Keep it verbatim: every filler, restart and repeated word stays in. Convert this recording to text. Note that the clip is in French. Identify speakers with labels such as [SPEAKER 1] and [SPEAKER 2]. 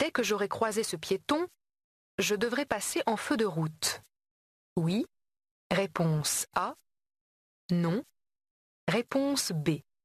[SPEAKER 1] Dès que j'aurai croisé ce piéton, je devrais passer en feu de route. Oui. Réponse A. Non. Réponse B.